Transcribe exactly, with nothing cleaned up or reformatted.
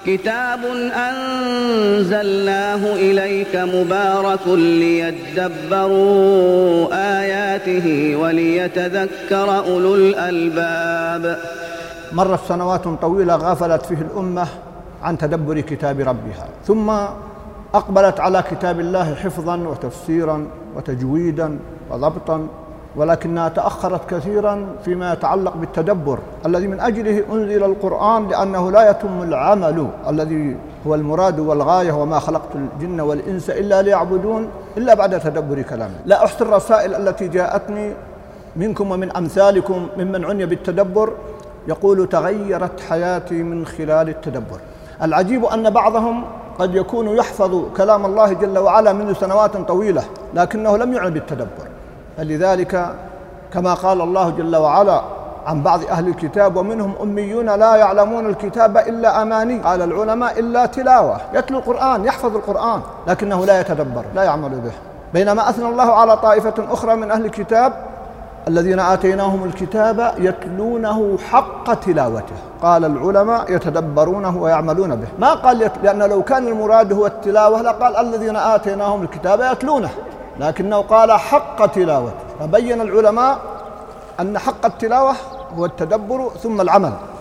كتاب أنزلناه إليك مبارك ليدبروا آياته وليتذكر أولو الألباب. مرت سنوات طويلة غفلت فيه الأمة عن تدبر كتاب ربها، ثم أقبلت على كتاب الله حفظا وتفسيرا وتجويدا وضبطا، ولكنها تأخرت كثيرا فيما يتعلق بالتدبر الذي من أجله أنزل القرآن، لأنه لا يتم العمل الذي هو المراد والغاية وما خلقت الجن والإنس إلا ليعبدون إلا بعد تدبر كلامه. لا أحصي الرسائل التي جاءتني منكم ومن أمثالكم ممن عني بالتدبر يقول تغيرت حياتي من خلال التدبر. العجيب أن بعضهم قد يكون يحفظ كلام الله جل وعلا منذ سنوات طويلة لكنه لم يعن بالتدبر. فلذلك كما قال الله جل وعلا عن بعض أهل الكتاب ومنهم أميون لا يعلمون الكتاب إلا أماني، قال العلماء إلا تلاوة، يتلو القرآن يحفظ القرآن لكنه لا يتدبر لا يعمل به. بينما أثنى الله على طائفة أخرى من أهل الكتاب الذين آتيناهم الكتاب يتلونه حق تلاوته، قال العلماء يتدبرونه ويعملون به، ما قال يت... لأن لو كان المراد هو التلاوة لقال الذين آتيناهم الكتاب يتلونه، لكنه قال حق تلاوته. فبين العلماء أن حق التلاوة هو التدبر ثم العمل.